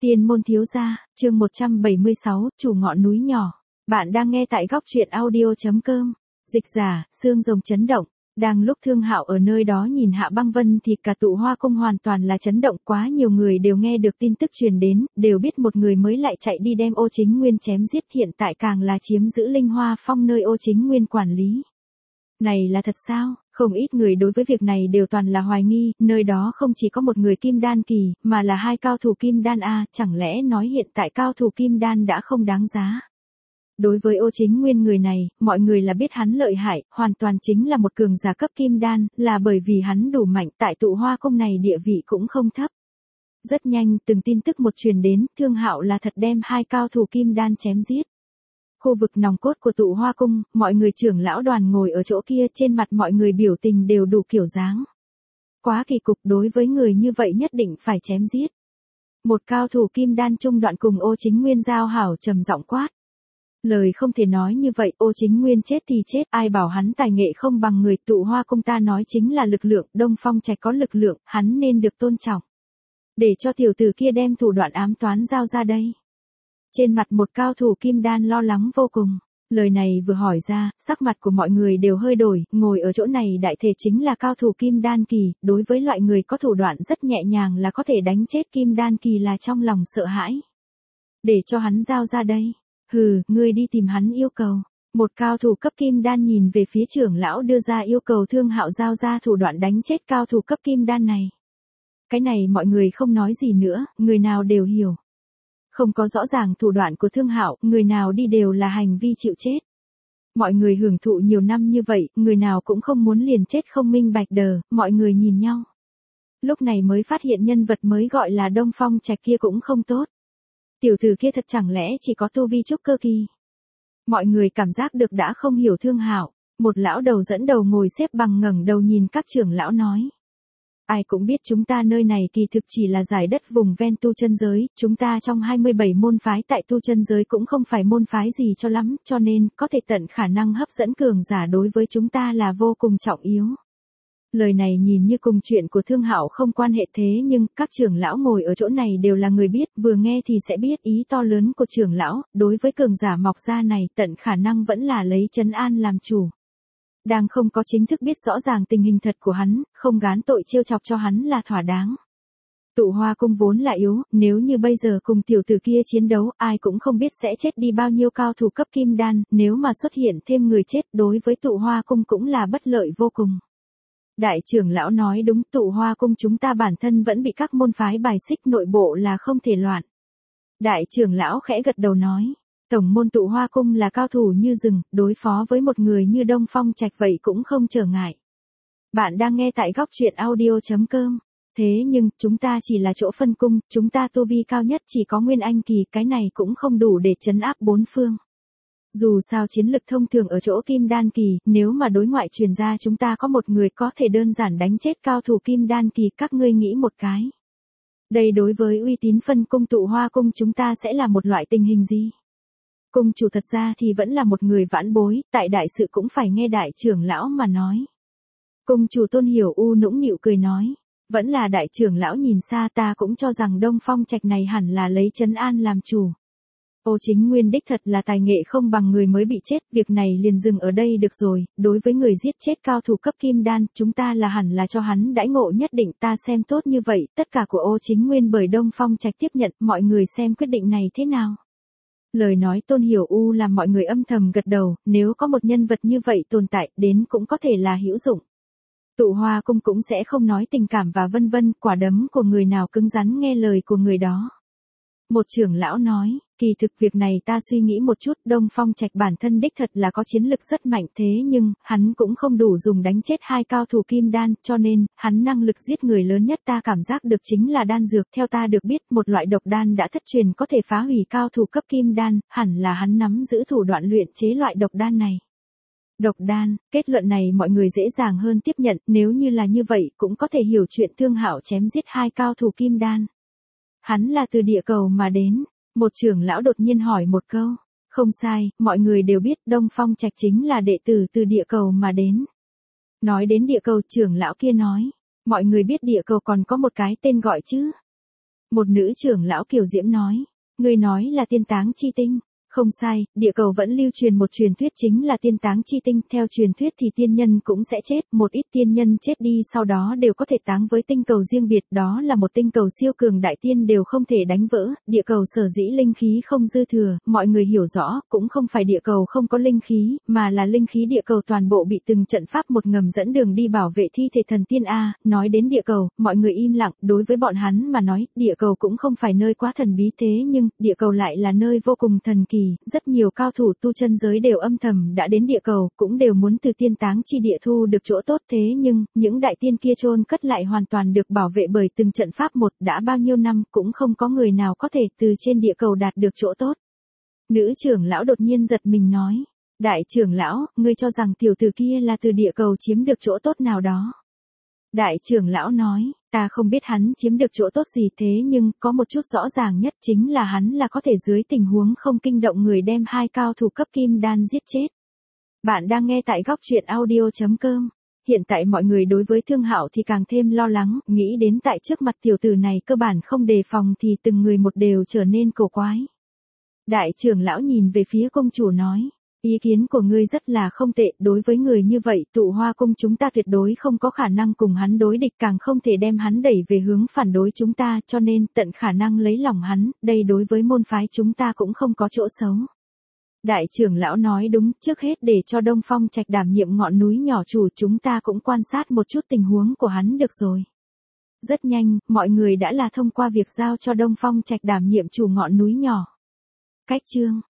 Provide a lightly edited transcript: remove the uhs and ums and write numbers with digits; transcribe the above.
Tiên môn thiếu gia, chương 176, chủ ngọn núi nhỏ. Bạn đang nghe tại góc truyện audio.com. Dịch giả, xương rồng chấn động. Đang lúc Thương Hạo ở nơi đó nhìn Hạ Băng Vân thì cả tụ Hoa Cung hoàn toàn là chấn động, quá nhiều người đều nghe được tin tức truyền đến, đều biết một người mới lại chạy đi đem Ô Chính Nguyên chém giết, hiện tại càng là chiếm giữ Linh Hoa Phong nơi Ô Chính Nguyên quản lý. Này là thật sao? Không ít người đối với việc này đều toàn là hoài nghi, nơi đó không chỉ có một người kim đan kỳ, mà là hai cao thủ kim đan a, chẳng lẽ nói hiện tại cao thủ kim đan đã không đáng giá. Đối với Ô Chính Nguyên người này, mọi người là biết hắn lợi hại, hoàn toàn chính là một cường giả cấp kim đan, là bởi vì hắn đủ mạnh, tại tụ Hoa Cung này địa vị cũng không thấp. Rất nhanh, từng tin tức một truyền đến, Thương Hạo là thật đem hai cao thủ kim đan chém giết. Khu vực nòng cốt của tụ Hoa Cung, mọi người trưởng lão đoàn ngồi ở chỗ kia, trên mặt mọi người biểu tình đều đủ kiểu dáng. Quá kỳ cục, đối với người như vậy nhất định phải chém giết. Một cao thủ kim đan trung đoạn cùng Ô Chính Nguyên giao hảo trầm giọng quát. Lời không thể nói như vậy, Ô Chính Nguyên chết thì chết, ai bảo hắn tài nghệ không bằng người, tụ Hoa Cung ta nói chính là lực lượng, Đông Phong Trạch có lực lượng, hắn nên được tôn trọng. Để cho tiểu tử kia đem thủ đoạn ám toán giao ra đây. Trên mặt một cao thủ kim đan lo lắng vô cùng. Lời này vừa hỏi ra, sắc mặt của mọi người đều hơi đổi, ngồi ở chỗ này đại thể chính là cao thủ kim đan kỳ, đối với loại người có thủ đoạn rất nhẹ nhàng là có thể đánh chết kim đan kỳ là trong lòng sợ hãi. Để cho hắn giao ra đây. Hừ, ngươi đi tìm hắn yêu cầu. Một cao thủ cấp kim đan nhìn về phía trưởng lão đưa ra yêu cầu Thương Hạo giao ra thủ đoạn đánh chết cao thủ cấp kim đan này. Cái này mọi người không nói gì nữa, người nào đều hiểu. Không có rõ ràng thủ đoạn của Thương Hạo, người nào đi đều là hành vi chịu chết. Mọi người hưởng thụ nhiều năm như vậy, người nào cũng không muốn liền chết không minh bạch đờ, mọi người nhìn nhau. Lúc này mới phát hiện nhân vật mới gọi là Đông Phong Trạch kia cũng không tốt. Tiểu tử kia thật chẳng lẽ chỉ có tu vi trúc cơ kỳ. Mọi người cảm giác được đã không hiểu Thương Hạo, một lão đầu dẫn đầu ngồi xếp bằng ngẩng đầu nhìn các trưởng lão nói. Ai cũng biết chúng ta nơi này kỳ thực chỉ là giải đất vùng ven tu chân giới, chúng ta trong 27 môn phái tại tu chân giới cũng không phải môn phái gì cho lắm, cho nên, có thể tận khả năng hấp dẫn cường giả đối với chúng ta là vô cùng trọng yếu. Lời này nhìn như cùng chuyện của Thương Hạo không quan hệ thế nhưng, các trưởng lão ngồi ở chỗ này đều là người biết, vừa nghe thì sẽ biết ý to lớn của trưởng lão, đối với cường giả mọc ra này tận khả năng vẫn là lấy trấn an làm chủ. Đang không có chính thức biết rõ ràng tình hình thật của hắn, không gán tội trêu chọc cho hắn là thỏa đáng. Tụ Hoa Cung vốn là yếu, nếu như bây giờ cùng tiểu tử kia chiến đấu, ai cũng không biết sẽ chết đi bao nhiêu cao thủ cấp kim đan, nếu mà xuất hiện thêm người chết đối với tụ Hoa Cung cũng là bất lợi vô cùng. Đại trưởng lão nói đúng, tụ Hoa Cung chúng ta bản thân vẫn bị các môn phái bài xích, nội bộ là không thể loạn. Đại trưởng lão khẽ gật đầu nói. Tổng môn tụ Hoa Cung là cao thủ như rừng, đối phó với một người như Đông Phong Trạch vậy cũng không trở ngại. Bạn đang nghe tại góc truyện audio.com. Thế nhưng, chúng ta chỉ là chỗ phân cung, chúng ta tu vi cao nhất chỉ có Nguyên Anh kỳ, cái này cũng không đủ để trấn áp bốn phương. Dù sao chiến lực thông thường ở chỗ Kim Đan kỳ, nếu mà đối ngoại truyền ra chúng ta có một người có thể đơn giản đánh chết cao thủ Kim Đan kỳ, các ngươi nghĩ một cái. Đây đối với uy tín phân cung tụ Hoa Cung chúng ta sẽ là một loại tình hình gì? Cung chủ thật ra thì vẫn là một người vãn bối, tại đại sự cũng phải nghe đại trưởng lão mà nói. Cung chủ Tôn Hiểu U nũng nịu cười nói, vẫn là đại trưởng lão nhìn xa, ta cũng cho rằng Đông Phong Trạch này hẳn là lấy trấn an làm chủ. Ô Chính Nguyên đích thật là tài nghệ không bằng người mới bị chết, việc này liền dừng ở đây được rồi, đối với người giết chết cao thủ cấp kim đan, chúng ta là hẳn là cho hắn đãi ngộ nhất định, ta xem tốt như vậy, tất cả của Ô Chính Nguyên bởi Đông Phong Trạch tiếp nhận, mọi người xem quyết định này thế nào. Lời nói Tôn Hiểu U làm mọi người âm thầm gật đầu, nếu có một nhân vật như vậy tồn tại, đến cũng có thể là hữu dụng. Tụ Hoa Cung cũng sẽ không nói tình cảm và vân vân, quả đấm của người nào cứng rắn nghe lời của người đó. Một trưởng lão nói, kỳ thực việc này ta suy nghĩ một chút, Đông Phong Trạch bản thân đích thật là có chiến lực rất mạnh thế nhưng, hắn cũng không đủ dùng đánh chết hai cao thủ kim đan, cho nên, hắn năng lực giết người lớn nhất ta cảm giác được chính là đan dược, theo ta được biết, một loại độc đan đã thất truyền có thể phá hủy cao thủ cấp kim đan, hẳn là hắn nắm giữ thủ đoạn luyện chế loại độc đan này. Độc đan, kết luận này mọi người dễ dàng hơn tiếp nhận, nếu như là như vậy, cũng có thể hiểu chuyện Thương Hạo chém giết hai cao thủ kim đan. Hắn là từ địa cầu mà đến, một trưởng lão đột nhiên hỏi một câu. Không sai, mọi người đều biết Đông Phong Trạch chính là đệ tử từ địa cầu mà đến. Nói đến địa cầu, trưởng lão kia nói, mọi người biết địa cầu còn có một cái tên gọi chứ. Một nữ trưởng lão kiều diễm nói. Ngươi nói là tiên táng chi tinh. Không sai, địa cầu vẫn lưu truyền một truyền thuyết chính là tiên táng chi tinh. Theo truyền thuyết thì tiên nhân cũng sẽ chết, một ít tiên nhân chết đi sau đó đều có thể táng với tinh cầu riêng biệt. Đó là một tinh cầu siêu cường đại tiên đều không thể đánh vỡ. Địa cầu sở dĩ linh khí không dư thừa, mọi người hiểu rõ, cũng không phải địa cầu không có linh khí, mà là linh khí địa cầu toàn bộ bị từng trận pháp một ngầm dẫn đường đi bảo vệ thi thể thần tiên A. Nói đến địa cầu, mọi người im lặng, đối với bọn hắn mà nói, địa cầu cũng không phải nơi quá thần bí thế nhưng, địa cầu lại là nơi vô cùng thần kỳ. Rất nhiều cao thủ tu chân giới đều âm thầm đã đến địa cầu, cũng đều muốn từ tiên táng chi địa thu được chỗ tốt thế nhưng, những đại tiên kia chôn cất lại hoàn toàn được bảo vệ bởi từng trận pháp một đã bao nhiêu năm cũng không có người nào có thể từ trên địa cầu đạt được chỗ tốt. Nữ trưởng lão đột nhiên giật mình nói. Đại trưởng lão, ngươi cho rằng tiểu tử kia là từ địa cầu chiếm được chỗ tốt nào đó. Đại trưởng lão nói, ta không biết hắn chiếm được chỗ tốt gì thế nhưng có một chút rõ ràng nhất chính là hắn là có thể dưới tình huống không kinh động người đem hai cao thủ cấp kim đan giết chết. Bạn đang nghe tại góc truyện audio.com. Hiện tại mọi người đối với Thương Hạo thì càng thêm lo lắng, nghĩ đến tại trước mặt tiểu tử này cơ bản không đề phòng thì từng người một đều trở nên cổ quái. Đại trưởng lão nhìn về phía công chủ nói. Ý kiến của ngươi rất là không tệ, đối với người như vậy, Tụ Hoa cung chúng ta tuyệt đối không có khả năng cùng hắn đối địch, càng không thể đem hắn đẩy về hướng phản đối chúng ta, cho nên tận khả năng lấy lòng hắn, đây đối với môn phái chúng ta cũng không có chỗ xấu. Đại trưởng lão nói đúng, trước hết để cho Đông Phong Trạch đảm nhiệm ngọn núi nhỏ chủ, chúng ta cũng quan sát một chút tình huống của hắn được rồi. Rất nhanh, mọi người đã là thông qua việc giao cho Đông Phong Trạch đảm nhiệm chủ ngọn núi nhỏ. Cách chương